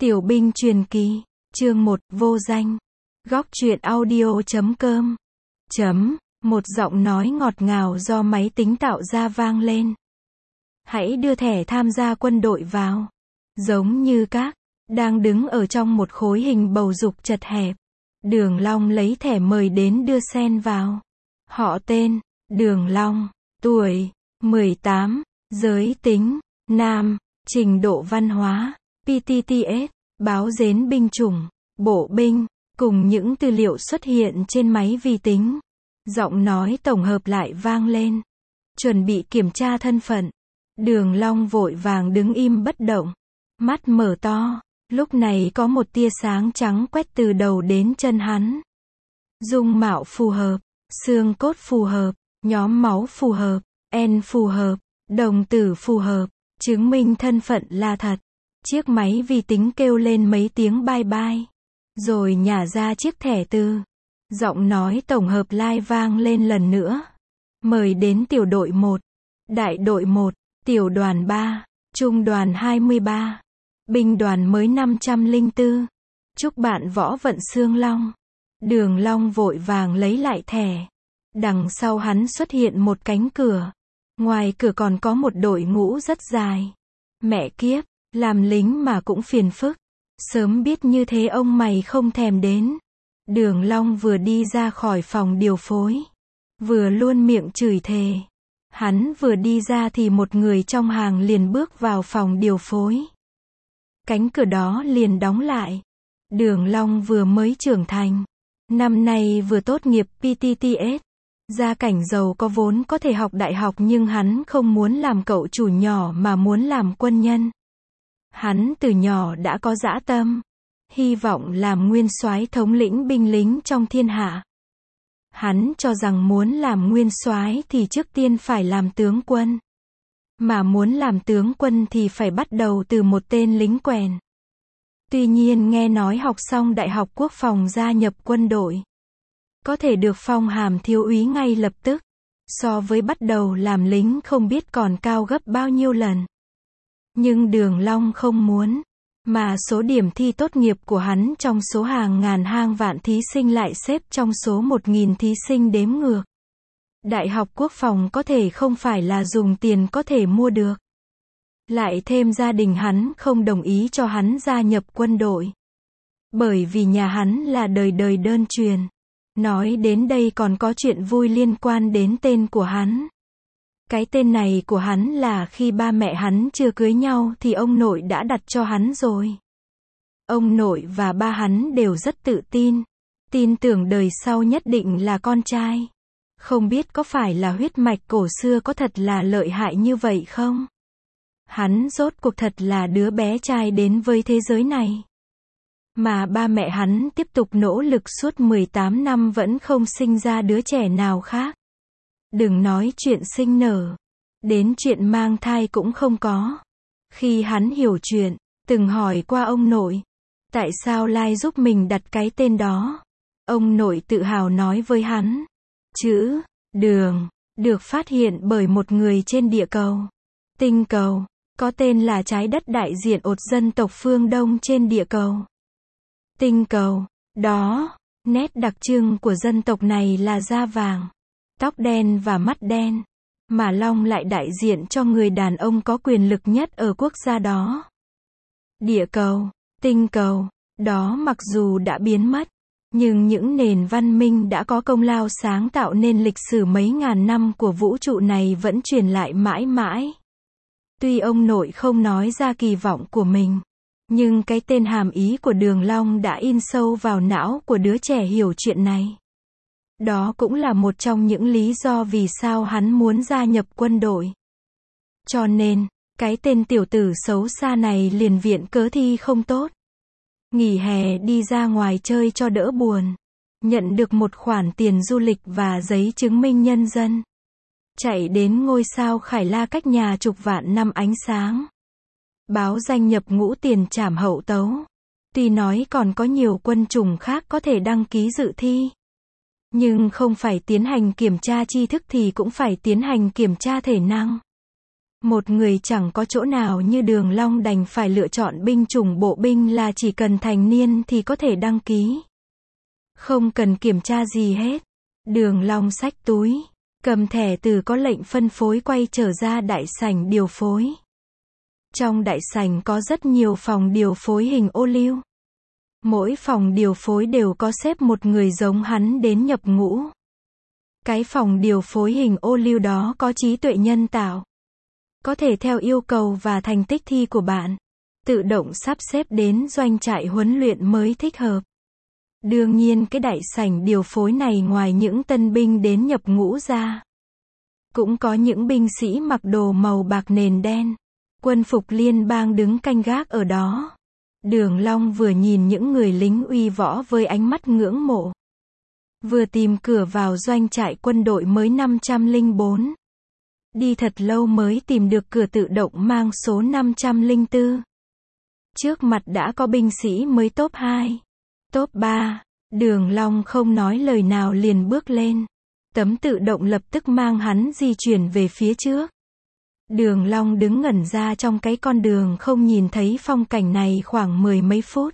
Tiểu binh truyền kỳ, chương 1, vô danh. Góc truyện audio.com. Một giọng nói ngọt ngào do máy tính tạo ra vang lên. Hãy đưa thẻ tham gia quân đội vào. Giống như các, đang đứng ở trong một khối hình bầu dục chật hẹp. Đường Long lấy thẻ mời đến đưa Sen vào. Họ tên, Đường Long, tuổi, 18, giới tính, nam, trình độ văn hóa, PTTS, báo dến binh chủng, bộ binh, cùng những tư liệu xuất hiện trên máy vi tính. Giọng nói tổng hợp lại vang lên. Chuẩn bị kiểm tra thân phận. Đường Long vội vàng đứng im bất động. Mắt mở to, lúc này có một tia sáng trắng quét từ đầu đến chân hắn. Dung mạo phù hợp, xương cốt phù hợp, nhóm máu phù hợp, N phù hợp, đồng tử phù hợp, chứng minh thân phận là thật. Chiếc máy vi tính kêu lên mấy tiếng bye bye, rồi nhả ra chiếc thẻ từ. Giọng nói tổng hợp live vang lên lần nữa. Mời đến tiểu đội 1, đại đội 1, tiểu đoàn 3, trung đoàn 23, binh đoàn mới 504. Chúc bạn võ vận xương long. Đường Long vội vàng lấy lại thẻ. Đằng sau hắn xuất hiện một cánh cửa. Ngoài cửa còn có một đội ngũ rất dài. Mẹ kiếp, làm lính mà cũng phiền phức. Sớm biết như thế ông mày không thèm đến. Đường Long vừa đi ra khỏi phòng điều phối, vừa luôn miệng chửi thề. Hắn vừa đi ra thì một người trong hàng liền bước vào phòng điều phối. Cánh cửa đó liền đóng lại. Đường Long vừa mới trưởng thành, năm nay vừa tốt nghiệp PTTS, gia cảnh giàu có vốn có thể học đại học, nhưng hắn không muốn làm cậu chủ nhỏ mà muốn làm quân nhân. Hắn từ nhỏ đã có dã tâm, hy vọng làm nguyên soái thống lĩnh binh lính trong thiên hạ. Hắn cho rằng muốn làm nguyên soái thì trước tiên phải làm tướng quân. Mà muốn làm tướng quân thì phải bắt đầu từ một tên lính quèn. Tuy nhiên nghe nói học xong đại học quốc phòng gia nhập quân đội, có thể được phong hàm thiếu úy ngay lập tức. So với bắt đầu làm lính không biết còn cao gấp bao nhiêu lần. Nhưng Đường Long không muốn. Mà số điểm thi tốt nghiệp của hắn trong số hàng ngàn hàng vạn thí sinh lại xếp trong số 1.000 thí sinh đếm ngược. Đại học quốc phòng có thể không phải là dùng tiền có thể mua được. Lại thêm gia đình hắn không đồng ý cho hắn gia nhập quân đội. Bởi vì nhà hắn là đời đời đơn truyền. Nói đến đây còn có chuyện vui liên quan đến tên của hắn. Cái tên này của hắn là khi ba mẹ hắn chưa cưới nhau thì ông nội đã đặt cho hắn rồi. Ông nội và ba hắn đều rất tự tin. Tin tưởng đời sau nhất định là con trai. Không biết có phải là huyết mạch cổ xưa có thật là lợi hại như vậy không? Hắn rốt cuộc thật là đứa bé trai đến với thế giới này. Mà ba mẹ hắn tiếp tục nỗ lực suốt 18 năm vẫn không sinh ra đứa trẻ nào khác. Đừng nói chuyện sinh nở, đến chuyện mang thai cũng không có. Khi hắn hiểu chuyện, từng hỏi qua ông nội, tại sao Lai giúp mình đặt cái tên đó. Ông nội tự hào nói với hắn, chữ Đường được phát hiện bởi một người trên địa cầu, tinh cầu, có tên là trái đất đại diện ột dân tộc phương Đông trên địa cầu. Tinh cầu đó, nét đặc trưng của dân tộc này là da vàng, tóc đen và mắt đen. Mà Long lại đại diện cho người đàn ông có quyền lực nhất ở quốc gia đó. Địa cầu, tinh cầu, đó mặc dù đã biến mất, nhưng những nền văn minh đã có công lao sáng tạo nên lịch sử mấy ngàn năm của vũ trụ này vẫn truyền lại mãi mãi. Tuy ông nội không nói ra kỳ vọng của mình, nhưng cái tên hàm ý của Đường Long đã in sâu vào não của đứa trẻ hiểu chuyện này. Đó cũng là một trong những lý do vì sao hắn muốn gia nhập quân đội. Cho nên, cái tên tiểu tử xấu xa này liền viện cớ thi không tốt. Nghỉ hè đi ra ngoài chơi cho đỡ buồn. Nhận được một khoản tiền du lịch và giấy chứng minh nhân dân. Chạy đến ngôi sao Khải La cách nhà chục vạn năm ánh sáng. Báo danh nhập ngũ tiền trảm hậu tấu. Tuy nói còn có nhiều quân chủng khác có thể đăng ký dự thi, nhưng không phải tiến hành kiểm tra tri thức thì cũng phải tiến hành kiểm tra thể năng. Một người chẳng có chỗ nào như Đường Long đành phải lựa chọn binh chủng bộ binh là chỉ cần thành niên thì có thể đăng ký. Không cần kiểm tra gì hết. Đường Long xách túi, cầm thẻ từ có lệnh phân phối quay trở ra đại sảnh điều phối. Trong đại sảnh có rất nhiều phòng điều phối hình ô liu. Mỗi phòng điều phối đều có xếp một người giống hắn đến nhập ngũ. Cái phòng điều phối hình ô liu đó có trí tuệ nhân tạo. Có thể theo yêu cầu và thành tích thi của bạn, tự động sắp xếp đến doanh trại huấn luyện mới thích hợp. Đương nhiên cái đại sảnh điều phối này ngoài những tân binh đến nhập ngũ ra, cũng có những binh sĩ mặc đồ màu bạc nền đen, quân phục liên bang đứng canh gác ở đó. Đường Long vừa nhìn những người lính uy võ với ánh mắt ngưỡng mộ, vừa tìm cửa vào doanh trại quân đội mới 504. Đi thật lâu mới tìm được cửa tự động mang số 504. Trước mặt đã có binh sĩ mới top 2, top 3. Đường Long không nói lời nào liền bước lên. Tấm tự động lập tức mang hắn di chuyển về phía trước. Đường Long đứng ngẩn ra trong cái con đường không nhìn thấy phong cảnh này khoảng 10 mấy phút.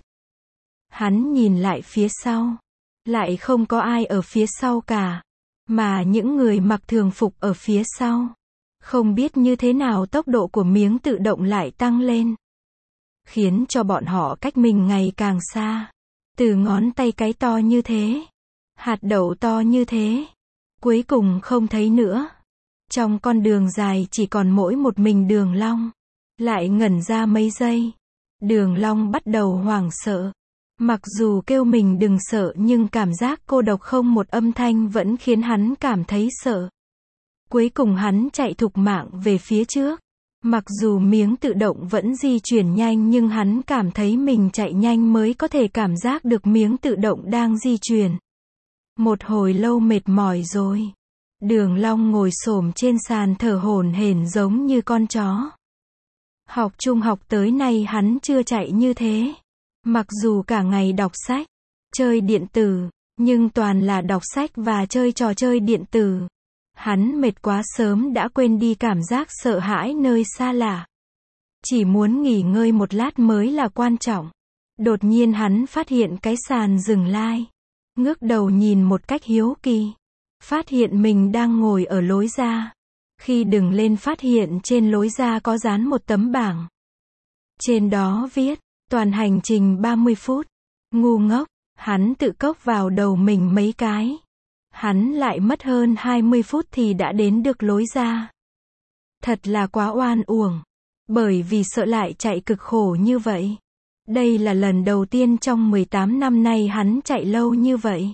Hắn nhìn lại phía sau. Lại không có ai ở phía sau cả. Mà những người mặc thường phục ở phía sau. Không biết như thế nào tốc độ của miếng tự động lại tăng lên. Khiến cho bọn họ cách mình ngày càng xa. Từ ngón tay cái to như thế. Hạt đậu to như thế. Cuối cùng không thấy nữa. Trong con đường dài chỉ còn mỗi một mình Đường Long. Lại ngẩn ra mấy giây. Đường Long bắt đầu hoảng sợ. Mặc dù kêu mình đừng sợ nhưng cảm giác cô độc không một âm thanh vẫn khiến hắn cảm thấy sợ. Cuối cùng hắn chạy thục mạng về phía trước. Mặc dù miếng tự động vẫn di chuyển nhanh nhưng hắn cảm thấy mình chạy nhanh mới có thể cảm giác được miếng tự động đang di chuyển. Một hồi lâu mệt mỏi rồi. Đường Long ngồi xổm trên sàn thở hổn hển giống như con chó. Học trung học tới nay hắn chưa chạy như thế. Mặc dù cả ngày đọc sách, chơi điện tử, nhưng toàn là đọc sách và chơi trò chơi điện tử. Hắn mệt quá sớm đã quên đi cảm giác sợ hãi nơi xa lạ. Chỉ muốn nghỉ ngơi một lát mới là quan trọng. Đột nhiên hắn phát hiện cái sàn dừng lại. Ngước đầu nhìn một cách hiếu kỳ. Phát hiện mình đang ngồi ở lối ra. Khi đứng lên phát hiện trên lối ra có dán một tấm bảng. Trên đó viết, toàn hành trình 30 phút. Ngu ngốc, hắn tự cốc vào đầu mình mấy cái. Hắn lại mất hơn 20 phút thì đã đến được lối ra. Thật là quá oan uổng. Bởi vì sợ lại chạy cực khổ như vậy. Đây là lần đầu tiên trong 18 năm nay hắn chạy lâu như vậy.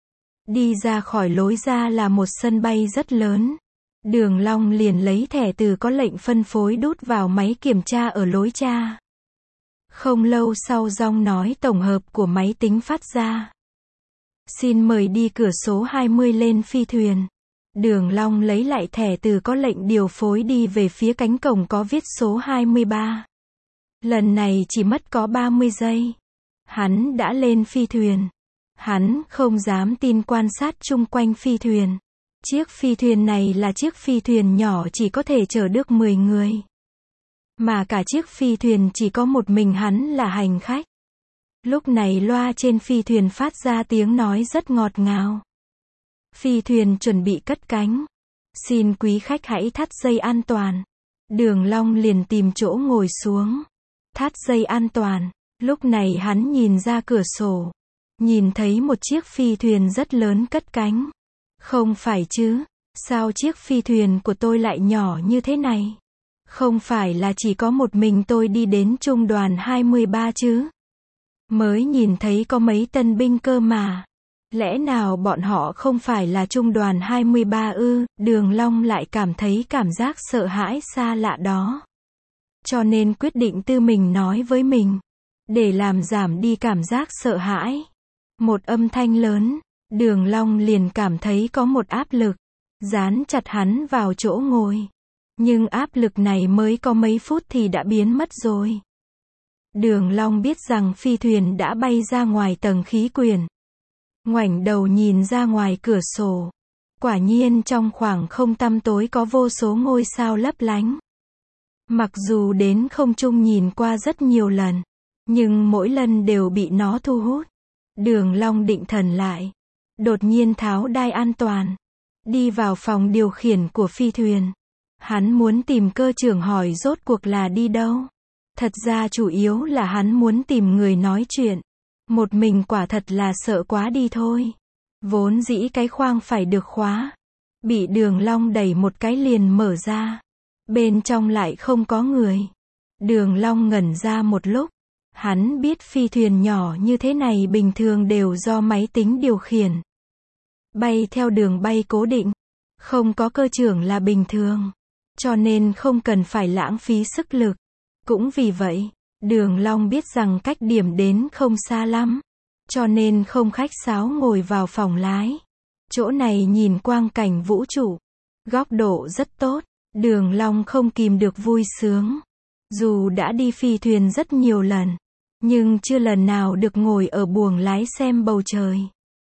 Đi ra khỏi lối ra là một sân bay rất lớn. Đường Long liền lấy thẻ từ có lệnh phân phối đút vào máy kiểm tra ở lối ra. Không lâu sau giọng nói tổng hợp của máy tính phát ra. Xin mời đi cửa số 20 lên phi thuyền. Đường Long lấy lại thẻ từ có lệnh điều phối đi về phía cánh cổng có viết số 23. Lần này chỉ mất có 30 giây. Hắn đã lên phi thuyền. Hắn không dám tin quan sát chung quanh phi thuyền. Chiếc phi thuyền này là chiếc phi thuyền nhỏ chỉ có thể chở được 10 người. Mà cả chiếc phi thuyền chỉ có một mình hắn là hành khách. Lúc này loa trên phi thuyền phát ra tiếng nói rất ngọt ngào. Phi thuyền chuẩn bị cất cánh. Xin quý khách hãy thắt dây an toàn. Đường Long liền tìm chỗ ngồi xuống. Thắt dây an toàn. Lúc này hắn nhìn ra cửa sổ. Nhìn thấy một chiếc phi thuyền rất lớn cất cánh. Không phải chứ, sao chiếc phi thuyền của tôi lại nhỏ như thế này? Không phải là chỉ có một mình tôi đi đến trung đoàn 23 chứ? Mới nhìn thấy có mấy tân binh cơ mà. Lẽ nào bọn họ không phải là trung đoàn 23 ư? Đường Long lại cảm thấy cảm giác sợ hãi xa lạ đó. Cho nên quyết định tự mình nói với mình. Để làm giảm đi cảm giác sợ hãi. Một âm thanh lớn. Đường Long liền cảm thấy có một áp lực. Dán chặt hắn vào chỗ ngồi. Nhưng áp lực này mới có mấy phút thì đã biến mất rồi. Đường Long biết rằng phi thuyền đã bay ra ngoài tầng khí quyển. Ngoảnh đầu nhìn ra ngoài cửa sổ. Quả nhiên trong khoảng không tăm tối có vô số ngôi sao lấp lánh. Mặc dù đến không trung nhìn qua rất nhiều lần, nhưng mỗi lần đều bị nó thu hút. Đường Long định thần lại, đột nhiên tháo đai an toàn, đi vào phòng điều khiển của phi thuyền. Hắn muốn tìm cơ trưởng hỏi rốt cuộc là đi đâu. Thật ra chủ yếu là hắn muốn tìm người nói chuyện. Một mình quả thật là sợ quá đi thôi. Vốn dĩ cái khoang phải được khóa, bị Đường Long đẩy một cái liền mở ra. Bên trong lại không có người. Đường Long ngẩn ra một lúc. Hắn biết phi thuyền nhỏ như thế này bình thường đều do máy tính điều khiển. Bay theo đường bay cố định, không có cơ trưởng là bình thường. Cho nên không cần phải lãng phí sức lực. Cũng vì vậy, Đường Long biết rằng cách điểm đến không xa lắm. Cho nên không khách sáo ngồi vào phòng lái. Chỗ này nhìn quang cảnh vũ trụ. Góc độ rất tốt. Đường Long không kìm được vui sướng. Dù đã đi phi thuyền rất nhiều lần, nhưng chưa lần nào được ngồi ở buồng lái xem bầu trời.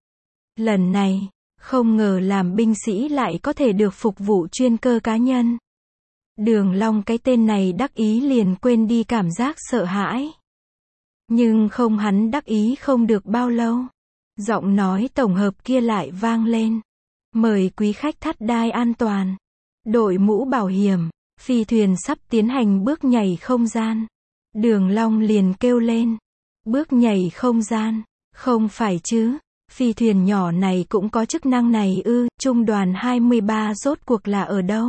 Lần này, không ngờ làm binh sĩ lại có thể được phục vụ chuyên cơ cá nhân. Đường Long cái tên này đắc ý liền quên đi cảm giác sợ hãi. Nhưng không, hắn đắc ý không được bao lâu. Giọng nói tổng hợp kia lại vang lên. Mời quý khách thắt đai an toàn, đội mũ bảo hiểm, phi thuyền sắp tiến hành bước nhảy không gian. Đường Long liền kêu lên. Bước nhảy không gian? Không phải chứ? Phi thuyền nhỏ này cũng có chức năng này ư? Trung đoàn 23 rốt cuộc là ở đâu?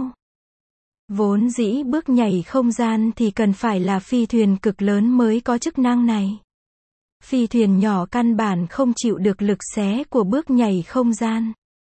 Vốn dĩ bước nhảy không gian thì cần phải là phi thuyền cực lớn mới có chức năng này. Phi thuyền nhỏ căn bản không chịu được lực xé của bước nhảy không gian.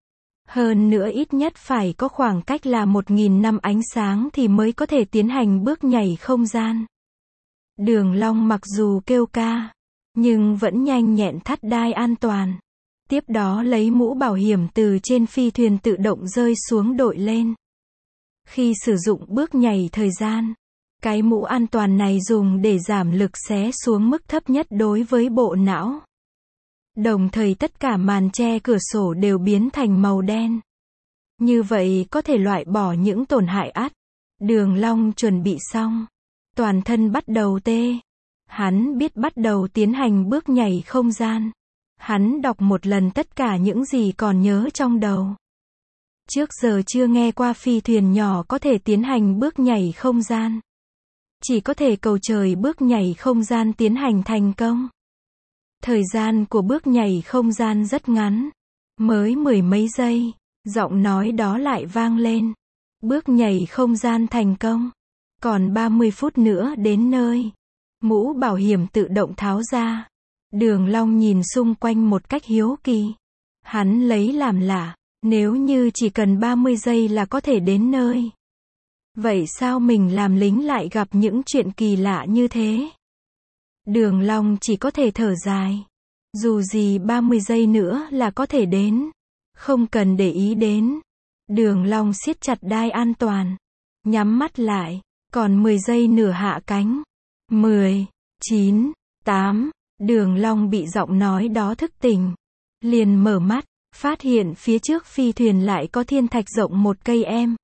Hơn nữa ít nhất phải có khoảng cách là 1.000 năm ánh sáng thì mới có thể tiến hành bước nhảy không gian. Đường Long mặc dù kêu ca, nhưng vẫn nhanh nhẹn thắt đai an toàn. Tiếp đó lấy mũ bảo hiểm từ trên phi thuyền tự động rơi xuống đội lên. Khi sử dụng bước nhảy thời gian, cái mũ an toàn này dùng để giảm lực xé xuống mức thấp nhất đối với bộ não. Đồng thời tất cả màn che cửa sổ đều biến thành màu đen. Như vậy có thể loại bỏ những tổn hại ắt. Đường Long chuẩn bị xong, toàn thân bắt đầu tê. Hắn biết bắt đầu tiến hành bước nhảy không gian. Hắn đọc một lần tất cả những gì còn nhớ trong đầu. Trước giờ chưa nghe qua phi thuyền nhỏ có thể tiến hành bước nhảy không gian. Chỉ có thể cầu trời bước nhảy không gian tiến hành thành công. Thời gian của bước nhảy không gian rất ngắn, mới 10 mấy giây, giọng nói đó lại vang lên. Bước nhảy không gian thành công, còn 30 phút nữa đến nơi. Mũ bảo hiểm tự động tháo ra. Đường Long nhìn xung quanh một cách hiếu kỳ. Hắn lấy làm lạ, nếu như chỉ cần 30 giây là có thể đến nơi. Vậy sao mình làm lính lại gặp những chuyện kỳ lạ như thế? Đường Long chỉ có thể thở dài. Dù gì 30 giây nữa là có thể đến. Không cần để ý đến. Đường Long siết chặt đai an toàn. Nhắm mắt lại. Còn 10 giây nửa hạ cánh. 10, 9, 8. Đường Long bị giọng nói đó thức tỉnh. Liền mở mắt. Phát hiện phía trước phi thuyền lại có thiên thạch rộng 1 cây em.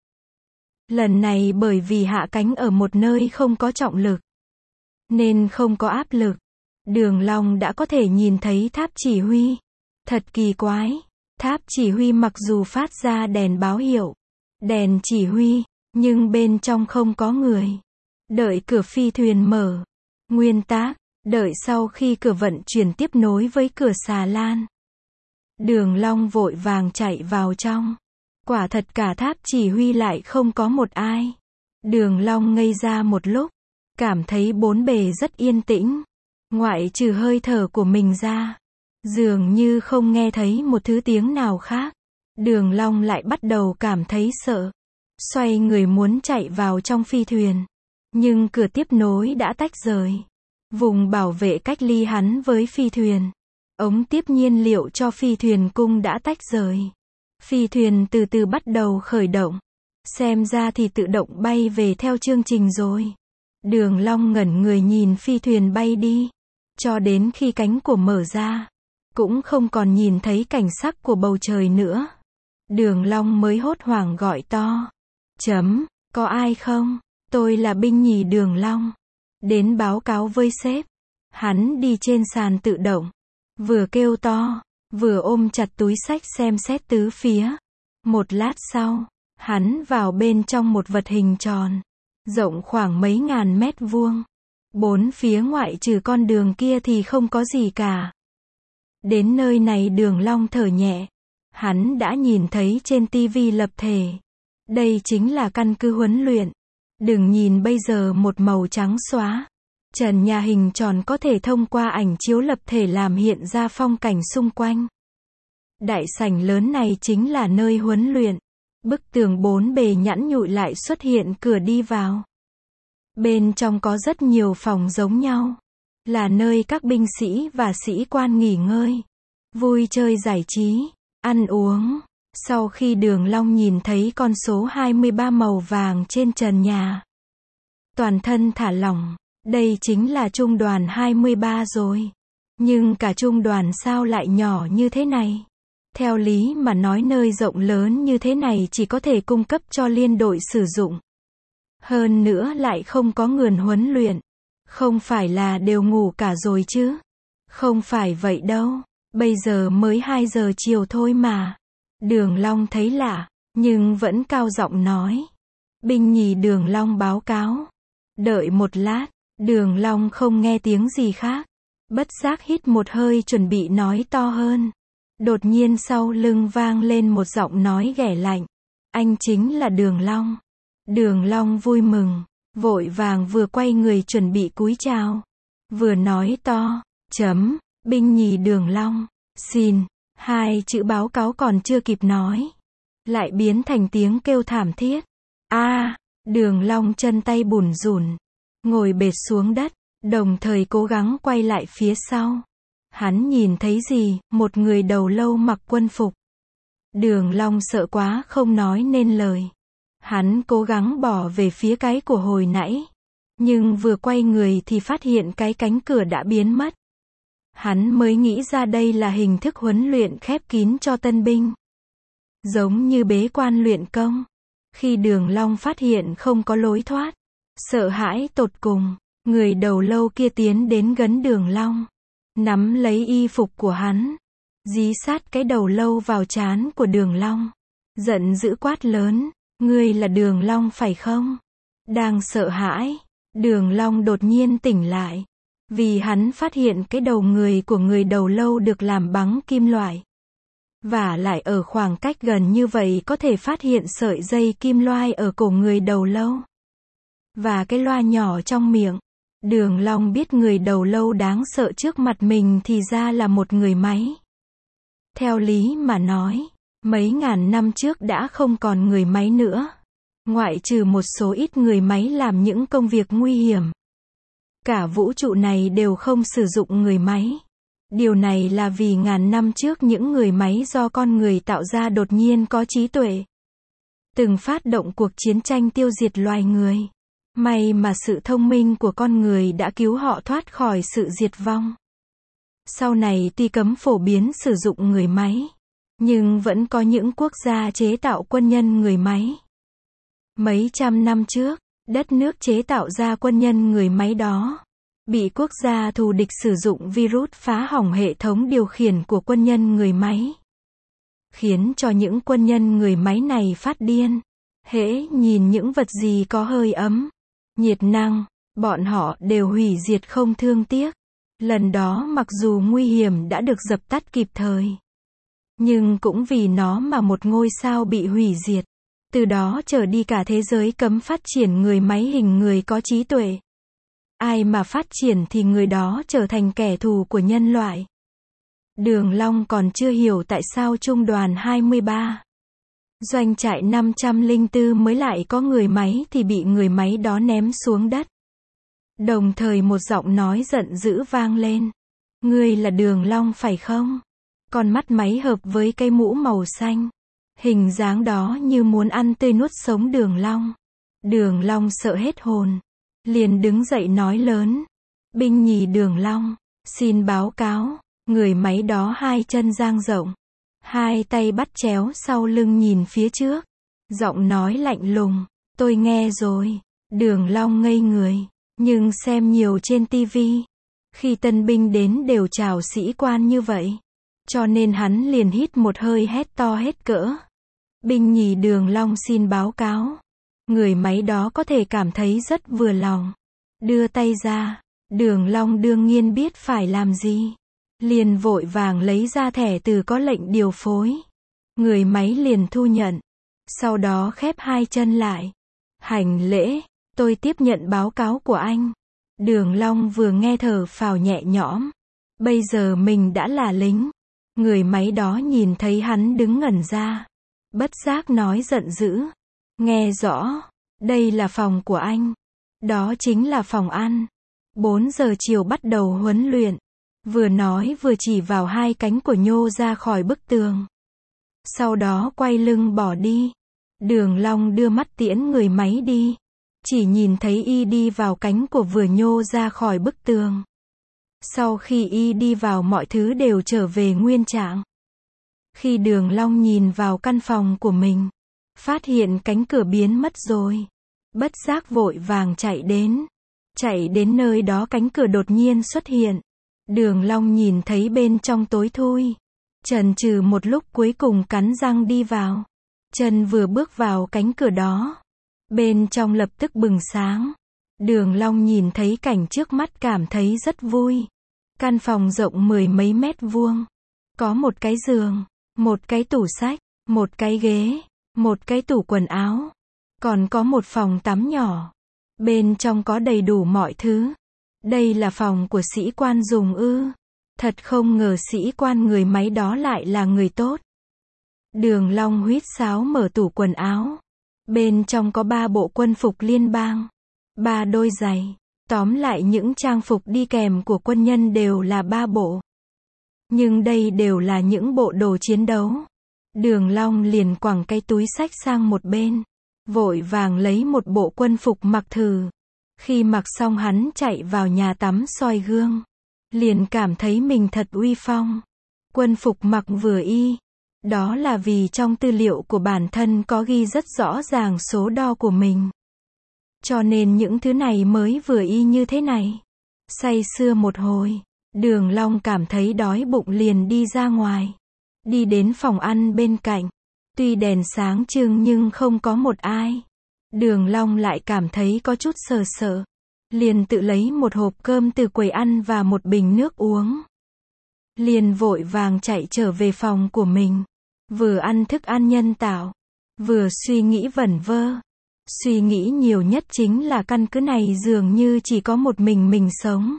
Lần này bởi vì hạ cánh ở một nơi không có trọng lực, nên không có áp lực. Đường Long đã có thể nhìn thấy tháp chỉ huy. Thật kỳ quái. Tháp chỉ huy mặc dù phát ra đèn báo hiệu, đèn chỉ huy, nhưng bên trong không có người. Đợi cửa phi thuyền mở. Nguyên tắc, đợi sau khi cửa vận chuyển tiếp nối với cửa xà lan. Đường Long vội vàng chạy vào trong. Quả thật cả tháp chỉ huy lại không có một ai. Đường Long ngây ra một lúc, cảm thấy bốn bề rất yên tĩnh. Ngoại trừ hơi thở của mình ra, dường như không nghe thấy một thứ tiếng nào khác. Đường Long lại bắt đầu cảm thấy sợ. Xoay người muốn chạy vào trong phi thuyền. Nhưng cửa tiếp nối đã tách rời. Vùng bảo vệ cách ly hắn với phi thuyền. Ống tiếp nhiên liệu cho phi thuyền cung đã tách rời. Phi thuyền từ từ bắt đầu khởi động. Xem ra thì tự động bay về theo chương trình rồi. Đường Long ngẩn người nhìn phi thuyền bay đi. Cho đến khi cánh của mở ra, cũng không còn nhìn thấy cảnh sắc của bầu trời nữa. Đường Long mới hốt hoảng gọi to. Có ai không? Tôi là binh nhì Đường Long. Đến báo cáo với sếp. Hắn đi trên sàn tự động. Vừa kêu to, vừa ôm chặt túi xách xem xét tứ phía. Một lát sau, hắn vào bên trong một vật hình tròn. Rộng khoảng mấy ngàn mét vuông. Bốn phía ngoại trừ con đường kia thì không có gì cả. Đến nơi này Đường Long thở nhẹ. Hắn đã nhìn thấy trên tivi lập thể. Đây chính là căn cứ huấn luyện. Đừng nhìn bây giờ một màu trắng xóa. Trần nhà hình tròn có thể thông qua ảnh chiếu lập thể làm hiện ra phong cảnh xung quanh. Đại sảnh lớn này chính là nơi huấn luyện. Bức tường bốn bề nhẵn nhụi lại xuất hiện cửa đi vào. Bên trong có rất nhiều phòng giống nhau. Là nơi các binh sĩ và sĩ quan nghỉ ngơi. Vui chơi giải trí, ăn uống. Sau khi Đường Long nhìn thấy con số 23 màu vàng trên trần nhà. Toàn thân thả lỏng. Đây chính là trung đoàn 23 rồi. Nhưng cả trung đoàn sao lại nhỏ như thế này? Theo lý mà nói nơi rộng lớn như thế này chỉ có thể cung cấp cho liên đội sử dụng. Hơn nữa lại không có người huấn luyện. Không phải là đều ngủ cả rồi chứ? Không phải vậy đâu. Bây giờ mới 2 giờ chiều thôi mà. Đường Long thấy lạ, nhưng vẫn cao giọng nói. Binh nhì Đường Long báo cáo. Đợi một lát, Đường Long không nghe tiếng gì khác. Bất giác hít một hơi chuẩn bị nói to hơn. Đột nhiên sau lưng vang lên một giọng nói ghẻ lạnh. Anh chính là Đường Long. Đường Long vui mừng, vội vàng vừa quay người chuẩn bị cúi chào. Vừa nói to, binh nhì Đường Long, xin, 2 chữ báo cáo còn chưa kịp nói. Lại biến thành tiếng kêu thảm thiết. Đường Long chân tay bủn rủn, ngồi bệt xuống đất, đồng thời cố gắng quay lại phía sau. Hắn nhìn thấy gì? Một người đầu lâu mặc quân phục. Đường Long sợ quá không nói nên lời. Hắn cố gắng bỏ về phía cái của hồi nãy. Nhưng vừa quay người thì phát hiện cái cánh cửa đã biến mất. Hắn mới nghĩ ra đây là hình thức huấn luyện khép kín cho tân binh. Giống như bế quan luyện công. Khi Đường Long phát hiện không có lối thoát, sợ hãi tột cùng, người đầu lâu kia tiến đến gần Đường Long, nắm lấy y phục của hắn, dí sát cái đầu lâu vào trán của Đường Long, giận dữ quát lớn, ngươi là Đường Long phải không? Đang sợ hãi, Đường Long đột nhiên tỉnh lại, vì hắn phát hiện cái đầu người của người đầu lâu được làm bằng kim loại. Và lại ở khoảng cách gần như vậy có thể phát hiện sợi dây kim loại ở cổ người đầu lâu. Và cái loa nhỏ trong miệng. Đường Long biết người đầu lâu đáng sợ trước mặt mình thì ra là một người máy. Theo lý mà nói, mấy ngàn năm trước đã không còn người máy nữa. Ngoại trừ một số ít người máy làm những công việc nguy hiểm. Cả vũ trụ này đều không sử dụng người máy. Điều này là vì ngàn năm trước những người máy do con người tạo ra đột nhiên có trí tuệ. Từng phát động cuộc chiến tranh tiêu diệt loài người. May mà sự thông minh của con người đã cứu họ thoát khỏi sự diệt vong. Sau này tuy cấm phổ biến sử dụng người máy, nhưng vẫn có những quốc gia chế tạo quân nhân người máy. Mấy trăm năm trước, đất nước chế tạo ra quân nhân người máy đó. Bị quốc gia thù địch sử dụng virus phá hỏng hệ thống điều khiển của quân nhân người máy. Khiến cho những quân nhân người máy này phát điên. Hễ nhìn những vật gì có hơi ấm, nhiệt năng, bọn họ đều hủy diệt không thương tiếc. Lần đó mặc dù nguy hiểm đã được dập tắt kịp thời. Nhưng cũng vì nó mà một ngôi sao bị hủy diệt. Từ đó trở đi cả thế giới cấm phát triển người máy hình người có trí tuệ. Ai mà phát triển thì người đó trở thành kẻ thù của nhân loại. Đường Long còn chưa hiểu tại sao trung đoàn 23, doanh trại 504 mới lại có người máy thì bị người máy đó ném xuống đất. Đồng thời một giọng nói giận dữ vang lên. Ngươi là Đường Long phải không? Con mắt máy hợp với cái mũ màu xanh. Hình dáng đó như muốn ăn tươi nuốt sống Đường Long. Đường Long sợ hết hồn. Liền đứng dậy nói lớn. Binh nhì Đường Long, xin báo cáo. Người máy đó 2 chân dang rộng, 2 tay bắt chéo sau lưng nhìn phía trước. Giọng nói lạnh lùng. Tôi nghe rồi. Đường Long ngây người, nhưng xem nhiều trên tivi. Khi tân binh đến đều chào sĩ quan như vậy. Cho nên hắn liền hít một hơi hét to hết cỡ. Binh nhì Đường Long xin báo cáo. Người máy đó có thể cảm thấy rất vừa lòng. Đưa tay ra, Đường Long đương nhiên biết phải làm gì. Liền vội vàng lấy ra thẻ từ có lệnh điều phối. Người máy liền thu nhận. Sau đó khép hai chân lại. Hành lễ, tôi tiếp nhận báo cáo của anh. Đường Long vừa nghe thở phào nhẹ nhõm. Bây giờ mình đã là lính. Người máy đó nhìn thấy hắn đứng ngẩn ra. Bất giác nói giận dữ. Nghe rõ, đây là phòng của anh. Đó chính là phòng ăn. 4 giờ chiều bắt đầu huấn luyện. Vừa nói vừa chỉ vào hai cánh của nhô ra khỏi bức tường. Sau đó quay lưng bỏ đi. Đường Long đưa mắt tiễn người máy đi. Chỉ nhìn thấy y đi vào cánh của vừa nhô ra khỏi bức tường. Sau khi y đi vào mọi thứ đều trở về nguyên trạng. Khi Đường Long nhìn vào căn phòng của mình, phát hiện cánh cửa biến mất rồi. Bất giác vội vàng chạy đến. Chạy đến nơi đó cánh cửa đột nhiên xuất hiện. Đường Long nhìn thấy bên trong tối thui. Chần chừ một lúc cuối cùng cắn răng đi vào. Chân vừa bước vào cánh cửa đó. Bên trong lập tức bừng sáng. Đường Long nhìn thấy cảnh trước mắt cảm thấy rất vui. Căn phòng rộng 10 mấy mét vuông. Có một cái giường, một cái tủ sách, một cái ghế, một cái tủ quần áo. Còn có một phòng tắm nhỏ. Bên trong có đầy đủ mọi thứ. Đây là phòng của sĩ quan dùng ư? Thật không ngờ sĩ quan người máy đó lại là người tốt. Đường Long huýt sáo mở tủ quần áo. Bên trong có 3 bộ quân phục liên bang, 3 đôi giày. Tóm lại những trang phục đi kèm của quân nhân đều là 3 bộ. Nhưng đây đều là những bộ đồ chiến đấu. Đường Long liền quẳng cái túi xách sang một bên. Vội vàng lấy một bộ quân phục mặc thử. Khi mặc xong hắn chạy vào nhà tắm soi gương. Liền cảm thấy mình thật uy phong. Quân phục mặc vừa y. Đó là vì trong tư liệu của bản thân có ghi rất rõ ràng số đo của mình. Cho nên những thứ này mới vừa y như thế này. Say sưa một hồi, Đường Long cảm thấy đói bụng liền đi ra ngoài. Đi đến phòng ăn bên cạnh. Tuy đèn sáng trưng nhưng không có một ai. Đường Long lại cảm thấy có chút sợ sợ. Liền tự lấy một hộp cơm từ quầy ăn và một bình nước uống. Liền vội vàng chạy trở về phòng của mình. Vừa ăn thức ăn nhân tạo, vừa suy nghĩ vẩn vơ. Suy nghĩ nhiều nhất chính là căn cứ này dường như chỉ có một mình sống.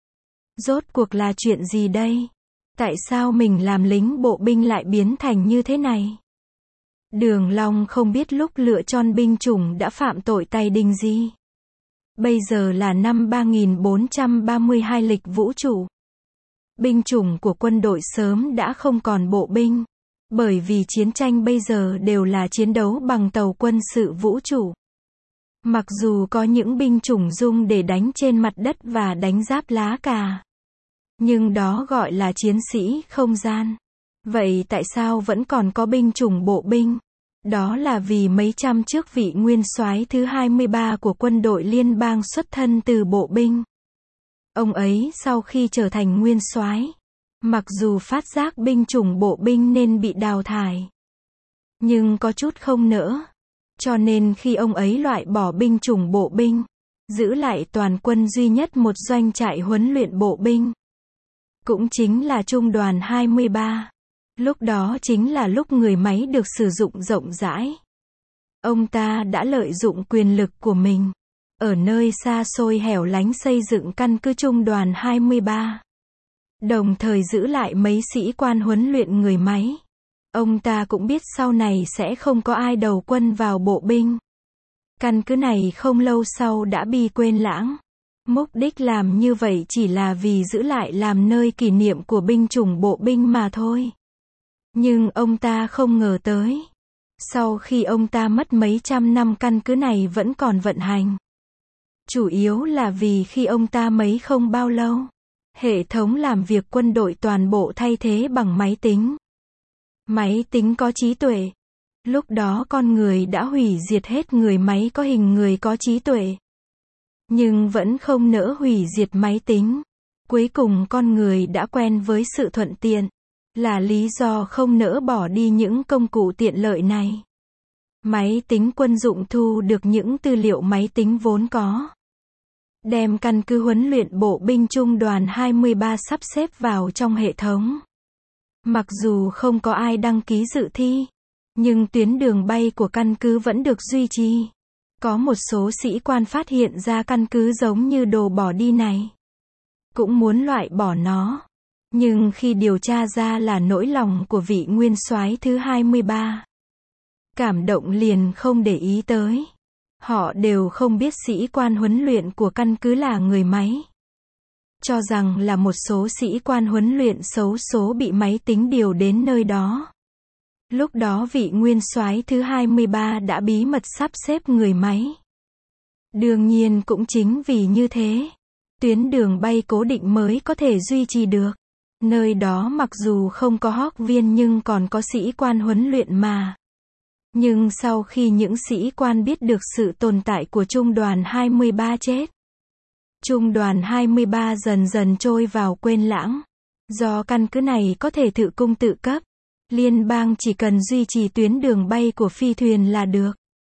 Rốt cuộc là chuyện gì đây? Tại sao mình làm lính bộ binh lại biến thành như thế này? Đường Long không biết lúc lựa chọn binh chủng đã phạm tội tày đình gì. Bây giờ là năm 3432 lịch vũ trụ. Binh chủng của quân đội sớm đã không còn bộ binh. Bởi vì chiến tranh bây giờ đều là chiến đấu bằng tàu quân sự vũ trụ. Mặc dù có những binh chủng dùng để đánh trên mặt đất và đánh giáp lá cà. Nhưng đó gọi là chiến sĩ không gian. Vậy tại sao vẫn còn có binh chủng bộ binh? Đó là vì mấy trăm trước vị nguyên soái thứ 23 của quân đội liên bang xuất thân từ bộ binh. Ông ấy sau khi trở thành nguyên soái, mặc dù phát giác binh chủng bộ binh nên bị đào thải, nhưng có chút không nỡ. Cho nên khi ông ấy loại bỏ binh chủng bộ binh, giữ lại toàn quân duy nhất một doanh trại huấn luyện bộ binh. Cũng chính là trung đoàn 23. Lúc đó chính là lúc người máy được sử dụng rộng rãi. Ông ta đã lợi dụng quyền lực của mình, ở nơi xa xôi hẻo lánh xây dựng căn cứ trung đoàn 23. Đồng thời giữ lại mấy sĩ quan huấn luyện người máy. Ông ta cũng biết sau này sẽ không có ai đầu quân vào bộ binh. Căn cứ này không lâu sau đã bị quên lãng. Mục đích làm như vậy chỉ là vì giữ lại làm nơi kỷ niệm của binh chủng bộ binh mà thôi. Nhưng ông ta không ngờ tới. Sau khi ông ta mất mấy trăm năm căn cứ này vẫn còn vận hành. Chủ yếu là vì khi ông ta mấy không bao lâu, hệ thống làm việc quân đội toàn bộ thay thế bằng máy tính. Máy tính có trí tuệ. Lúc đó con người đã hủy diệt hết người máy có hình người có trí tuệ. nhưng vẫn không nỡ hủy diệt máy tính. Cuối cùng con người đã quen với sự thuận tiện, là lý do không nỡ bỏ đi những công cụ tiện lợi này. Máy tính quân dụng thu được những tư liệu máy tính vốn có, đem căn cứ huấn luyện bộ binh trung đoàn 23 sắp xếp vào trong hệ thống. Mặc dù không có ai đăng ký dự thi, nhưng tuyến đường bay của căn cứ vẫn được duy trì. Có một số sĩ quan phát hiện ra căn cứ giống như đồ bỏ đi này, cũng muốn loại bỏ nó. Nhưng khi điều tra ra là nỗi lòng của vị nguyên soái thứ 23, cảm động liền không để ý tới. Họ đều không biết sĩ quan huấn luyện của căn cứ là người máy, cho rằng là một số sĩ quan huấn luyện xấu số bị máy tính điều đến nơi đó. Lúc đó vị nguyên soái thứ 23 đã bí mật sắp xếp người máy. Đương nhiên cũng chính vì như thế, tuyến đường bay cố định mới có thể duy trì được. Nơi đó mặc dù không có học viên nhưng còn có sĩ quan huấn luyện mà. Nhưng sau khi những sĩ quan biết được sự tồn tại của trung đoàn 23 chết, trung đoàn 23 dần dần trôi vào quên lãng. Do căn cứ này có thể tự cung tự cấp, liên bang chỉ cần duy trì tuyến đường bay của phi thuyền là được.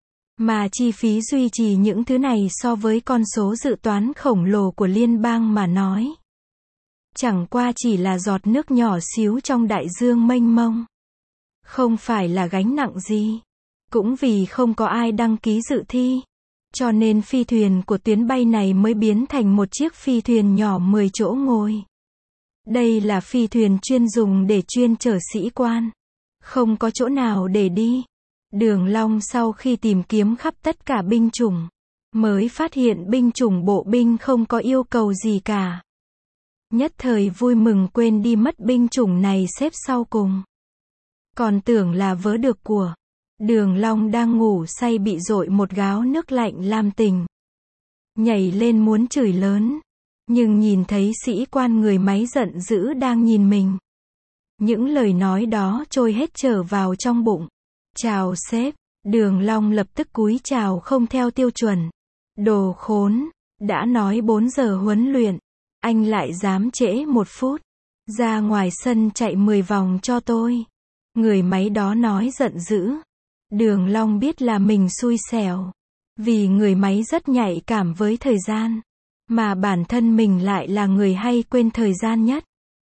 Mà chi phí duy trì những thứ này so với con số dự toán khổng lồ của liên bang mà nói, chẳng qua chỉ là giọt nước nhỏ xíu trong đại dương mênh mông. Không phải là gánh nặng gì. Cũng vì không có ai đăng ký dự thi, cho nên phi thuyền của tuyến bay này mới biến thành một chiếc phi thuyền nhỏ 10 chỗ ngồi. Đây là phi thuyền chuyên dùng để chuyên chở sĩ quan. Không có chỗ nào để đi. Đường Long sau khi tìm kiếm khắp tất cả binh chủng, mới phát hiện binh chủng bộ binh không có yêu cầu gì cả. Nhất thời vui mừng quên đi mất binh chủng này xếp sau cùng. Còn tưởng là vớ được của. Đường Long đang ngủ say bị dội một gáo nước lạnh làm tỉnh. Nhảy lên muốn chửi lớn. Nhưng nhìn thấy sĩ quan người máy giận dữ đang nhìn mình. Những lời nói đó trôi hết trở vào trong bụng. Chào sếp. Đường Long lập tức cúi chào không theo tiêu chuẩn. Đồ khốn. Đã nói 4 giờ huấn luyện. Anh lại dám trễ 1 phút. Ra ngoài sân chạy 10 vòng cho tôi. Người máy đó nói giận dữ. Đường Long biết là mình xui xẻo. Vì người máy rất nhạy cảm với thời gian. Mà bản thân mình lại là người hay quên thời gian nhất.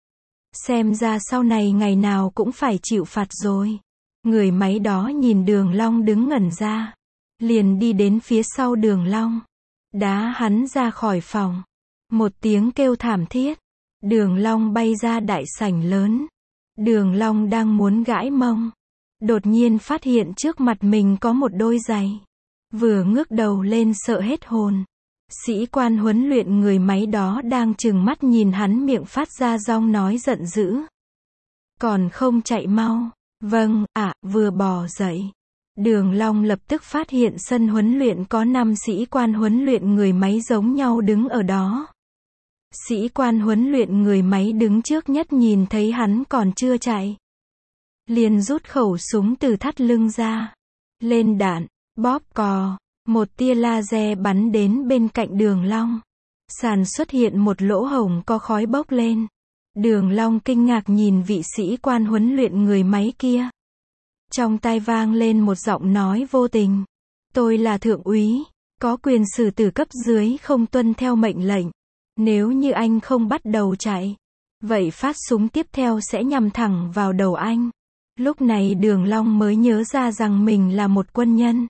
Xem ra sau này ngày nào cũng phải chịu phạt rồi. Người máy đó nhìn Đường Long đứng ngẩn ra. Liền đi đến phía sau Đường Long. Đá hắn ra khỏi phòng. Một tiếng kêu thảm thiết. Đường Long bay ra đại sảnh lớn. Đường Long đang muốn gãi mông. Đột nhiên phát hiện trước mặt mình có một đôi giày. Vừa ngước đầu lên sợ hết hồn. Sĩ quan huấn luyện người máy đó đang trừng mắt nhìn hắn, miệng phát ra giọng nói giận dữ. Còn không chạy mau. Vâng, vừa bò dậy. Đường Long lập tức phát hiện sân huấn luyện có 5 sĩ quan huấn luyện người máy giống nhau đứng ở đó. Sĩ quan huấn luyện người máy đứng trước nhất nhìn thấy hắn còn chưa chạy, liền rút khẩu súng từ thắt lưng ra. Lên đạn, bóp cò, một tia laser bắn đến bên cạnh Đường Long. Sàn xuất hiện một lỗ hổng có khói bốc lên. Đường Long kinh ngạc nhìn vị sĩ quan huấn luyện người máy kia. Trong tai vang lên một giọng nói vô tình. Tôi là thượng úy, có quyền xử tử cấp dưới không tuân theo mệnh lệnh. Nếu như anh không bắt đầu chạy, vậy phát súng tiếp theo sẽ nhắm thẳng vào đầu anh. Lúc này Đường Long mới nhớ ra rằng mình là một quân nhân.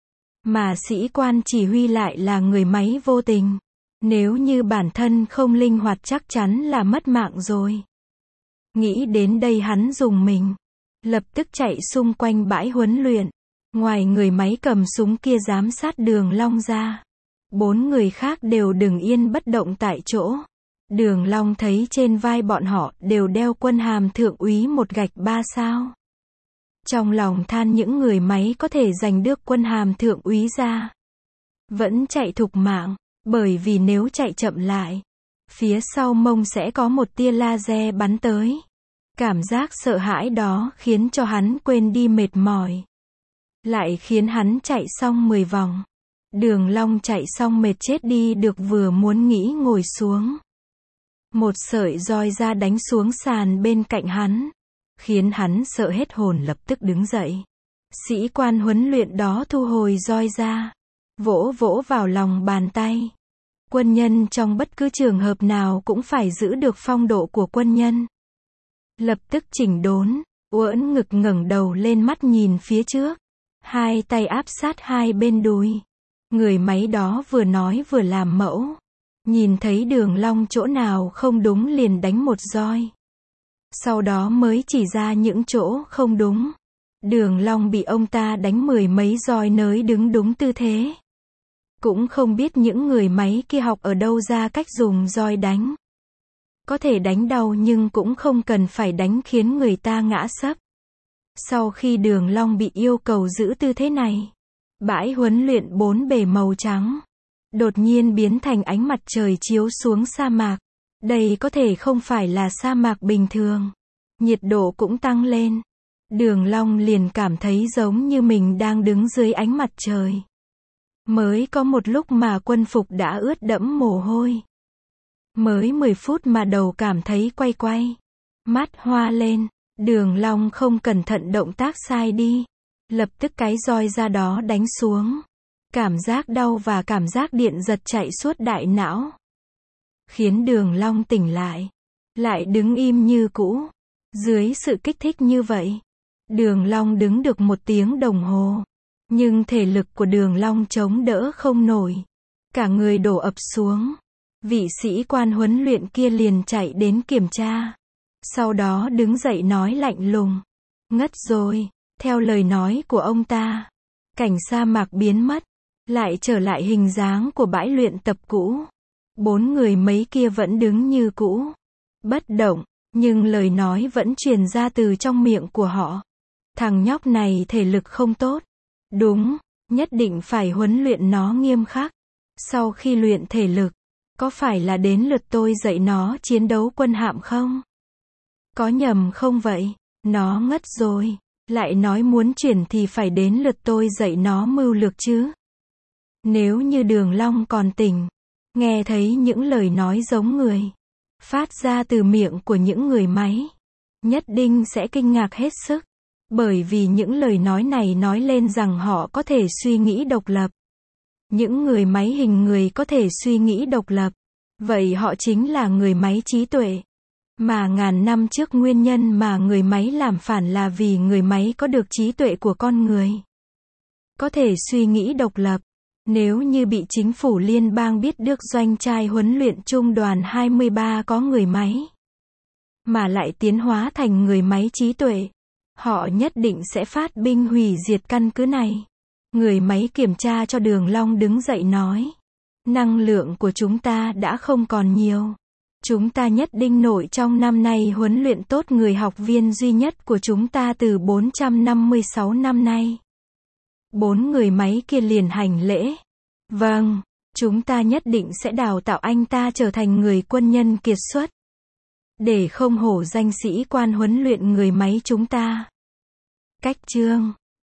Mà sĩ quan chỉ huy lại là người máy vô tình. Nếu như bản thân không linh hoạt chắc chắn là mất mạng rồi. Nghĩ đến đây hắn rùng mình. Lập tức chạy xung quanh bãi huấn luyện. Ngoài người máy cầm súng kia giám sát Đường Long ra, 4 người khác đều đứng yên bất động tại chỗ. Đường Long thấy trên vai bọn họ đều đeo quân hàm thượng úy 1 gạch 3 sao. Trong lòng than những người máy có thể giành được quân hàm thượng úy ra, vẫn chạy thục mạng, bởi vì nếu chạy chậm lại, phía sau mông sẽ có một tia laser bắn tới. Cảm giác sợ hãi đó khiến cho hắn quên đi mệt mỏi, lại khiến hắn chạy xong 10 vòng. Đường Long chạy xong mệt chết đi được vừa muốn nghĩ ngồi xuống. Một sợi roi da đánh xuống sàn bên cạnh hắn, khiến hắn sợ hết hồn lập tức đứng dậy. Sĩ quan huấn luyện đó thu hồi roi ra, vỗ vỗ vào lòng bàn tay. Quân nhân trong bất cứ trường hợp nào cũng phải giữ được phong độ của quân nhân. Lập tức chỉnh đốn, uốn ngực ngẩng đầu lên mắt nhìn phía trước. Hai tay áp sát hai bên đùi. Người máy đó vừa nói vừa làm mẫu. Nhìn thấy Đường Long chỗ nào không đúng liền đánh một roi. Sau đó mới chỉ ra những chỗ không đúng. Đường Long bị ông ta đánh 10 mấy roi nới đứng đúng tư thế. Cũng không biết những người máy kia học ở đâu ra cách dùng roi đánh. Có thể đánh đau nhưng cũng không cần phải đánh khiến người ta ngã sấp. Sau khi Đường Long bị yêu cầu giữ tư thế này, bãi huấn luyện 4 bề màu trắng đột nhiên biến thành ánh mặt trời chiếu xuống sa mạc. Đây có thể không phải là sa mạc bình thường. Nhiệt độ cũng tăng lên. Đường Long liền cảm thấy giống như mình đang đứng dưới ánh mặt trời. Mới có một lúc mà quân phục đã ướt đẫm mồ hôi. Mới 10 phút mà đầu cảm thấy quay quay. Mắt hoa lên. Đường Long không cẩn thận động tác sai đi. Lập tức cái roi ra đó đánh xuống. Cảm giác đau và cảm giác điện giật chạy suốt đại não. Khiến Đường Long tỉnh lại. Lại đứng im như cũ. Dưới sự kích thích như vậy, Đường Long đứng được 1 tiếng đồng hồ. Nhưng thể lực của Đường Long chống đỡ không nổi. Cả người đổ ập xuống. Vị sĩ quan huấn luyện kia liền chạy đến kiểm tra. Sau đó đứng dậy nói lạnh lùng. Ngất rồi. Theo lời nói của ông ta, cảnh sa mạc biến mất. Lại trở lại hình dáng của bãi luyện tập cũ. 4 người mấy kia vẫn đứng như cũ. Bất động. Nhưng lời nói vẫn truyền ra từ trong miệng của họ. Thằng nhóc này thể lực không tốt. Đúng, nhất định phải huấn luyện nó nghiêm khắc. Sau khi luyện thể lực, có phải là đến lượt tôi dạy nó chiến đấu quân hạm không? Có nhầm không vậy? Nó ngất rồi. Lại nói muốn chuyển thì phải đến lượt tôi dạy nó mưu lược chứ. Nếu như Đường Long còn tỉnh, nghe thấy những lời nói giống người phát ra từ miệng của những người máy, nhất định sẽ kinh ngạc hết sức. Bởi vì những lời nói này nói lên rằng họ có thể suy nghĩ độc lập. Những người máy hình người có thể suy nghĩ độc lập. Vậy họ chính là người máy trí tuệ. Mà ngàn năm trước nguyên nhân mà người máy làm phản là vì người máy có được trí tuệ của con người. Có thể suy nghĩ độc lập. Nếu như bị chính phủ liên bang biết được doanh trại huấn luyện trung đoàn 23 có người máy, mà lại tiến hóa thành người máy trí tuệ, họ nhất định sẽ phát binh hủy diệt căn cứ này. Người máy kiểm tra cho Đường Long đứng dậy nói. Năng lượng của chúng ta đã không còn nhiều. Chúng ta nhất định nội trong năm nay huấn luyện tốt người học viên duy nhất của chúng ta từ 456 năm nay. 4 người máy kia liền hành lễ. Vâng, chúng ta nhất định sẽ đào tạo anh ta trở thành người quân nhân kiệt xuất. Để không hổ danh sĩ quan huấn luyện người máy chúng ta. Cách chương